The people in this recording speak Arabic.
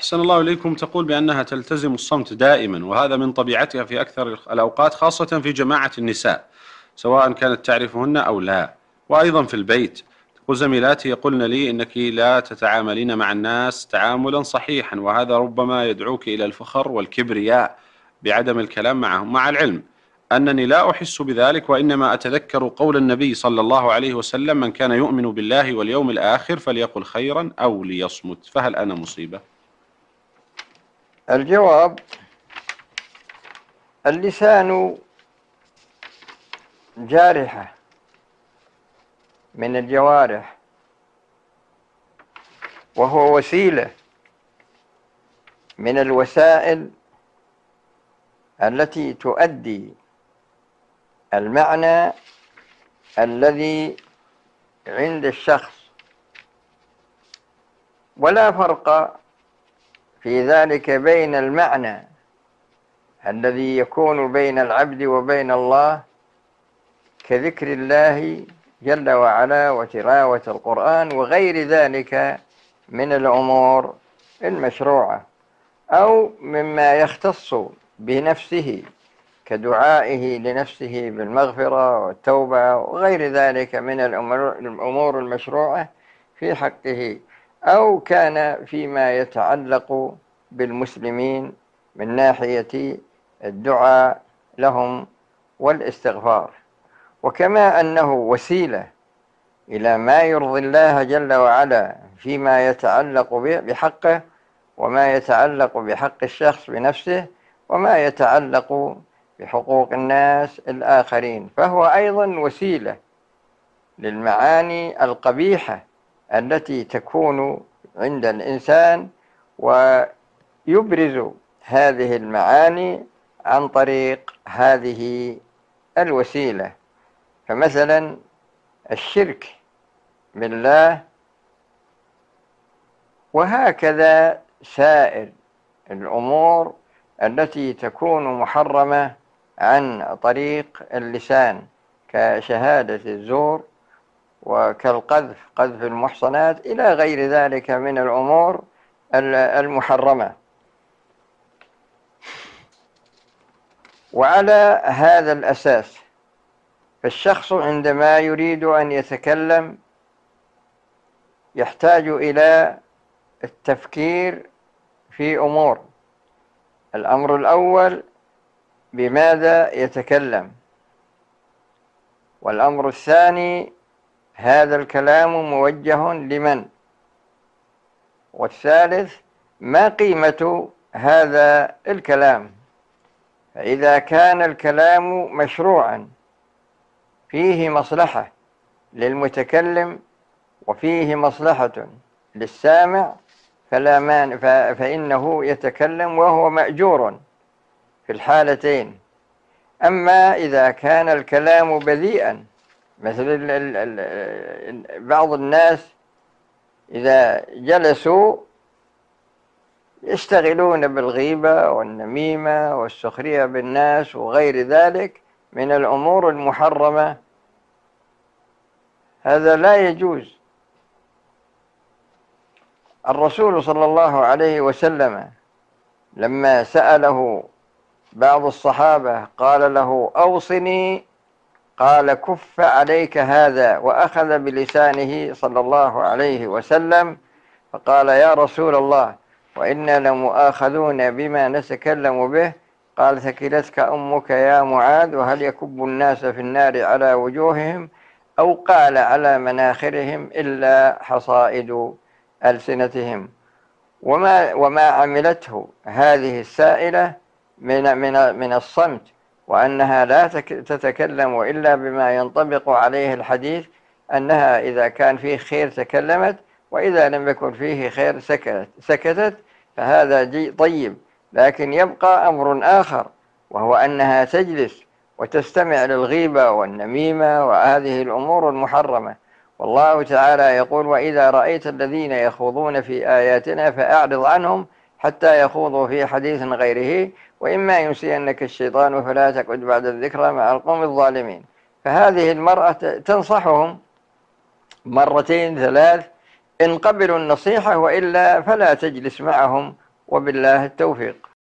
أحسن الله إليكم. تقول بأنها تلتزم الصمت دائما، وهذا من طبيعتها في أكثر الأوقات، خاصة في جماعة النساء، سواء كانت تعرفهن أو لا، وأيضا في البيت. تقول زميلاتي يقولن لي إنك لا تتعاملين مع الناس تعاملا صحيحا، وهذا ربما يدعوك إلى الفخر والكبرياء بعدم الكلام معهم، مع العلم أنني لا أحس بذلك، وإنما أتذكر قول النبي صلى الله عليه وسلم: من كان يؤمن بالله واليوم الآخر فليقل خيرا أو ليصمت. فهل أنا مصيبة؟ الجواب: اللسان جارحة من الجوارح، وهو وسيلة من الوسائل التي تؤدي المعنى الذي عند الشخص، ولا فرق في ذلك بين المعنى الذي يكون بين العبد وبين الله كذكر الله جل وعلا وتلاوة القرآن وغير ذلك من الأمور المشروعة، أو مما يختص بنفسه كدعائه لنفسه بالمغفرة والتوبة وغير ذلك من الأمور المشروعة في حقه، أو كان فيما يتعلق بالمسلمين من ناحية الدعاء لهم والاستغفار. وكما أنه وسيلة إلى ما يرضي الله جل وعلا فيما يتعلق بحقه، وما يتعلق بحق الشخص بنفسه، وما يتعلق بحقوق الناس الآخرين، فهو أيضا وسيلة للمعاني القبيحة التي تكون عند الإنسان، ويبرز هذه المعاني عن طريق هذه الوسيلة. فمثلا الشرك بالله، وهكذا سائر الأمور التي تكون محرمة عن طريق اللسان كشهادة الزور وكالقذف، قذف المحصنات، إلى غير ذلك من الأمور المحرمة. وعلى هذا الأساس فالشخص عندما يريد أن يتكلم يحتاج إلى التفكير في أمور. الأمر الأول: بماذا يتكلم؟ والأمر الثاني: هذا الكلام موجه لمن؟ والثالث: ما قيمة هذا الكلام؟ فإذا كان الكلام مشروعا فيه مصلحة للمتكلم وفيه مصلحة للسامع فلا مانع، فإنه يتكلم وهو مأجور في الحالتين. أما إذا كان الكلام بذيئا، مثل بعض الناس إذا جلسوا يشتغلون بالغيبة والنميمة والسخرية بالناس وغير ذلك من الأمور المحرمة، هذا لا يجوز. الرسول صلى الله عليه وسلم لما سأله بعض الصحابة قال له: أوصني، قال: كف عليك هذا، وأخذ بلسانه صلى الله عليه وسلم، فقال: يا رسول الله، وإنا لمؤاخذون بما نتكلم به. قال: ثكلتك أمك يا معاذ، وهل يكب الناس في النار على وجوههم، أو قال على مناخرهم، إلا حصائد ألسنتهم. وما عملته هذه السائلة من الصمت، وأنها لا تتكلم إلا بما ينطبق عليه الحديث، أنها إذا كان فيه خير تكلمت، وإذا لم يكن فيه خير سكتت، فهذا طيب. لكن يبقى أمر آخر، وهو أنها تجلس وتستمع للغيبة والنميمة وهذه الأمور المحرمة. والله تعالى يقول: وإذا رأيت الذين يخوضون في آياتنا فأعرض عنهم حتى يخوضوا في حديث غيره، وإما ينسينك الشيطان فلا تقعد بعد الذكرى مع القوم الظالمين. فهذه المرأة تنصحهم مرتين ثلاث إن قبلوا النصيحة، وإلا فلا تجلس معهم وبالله التوفيق.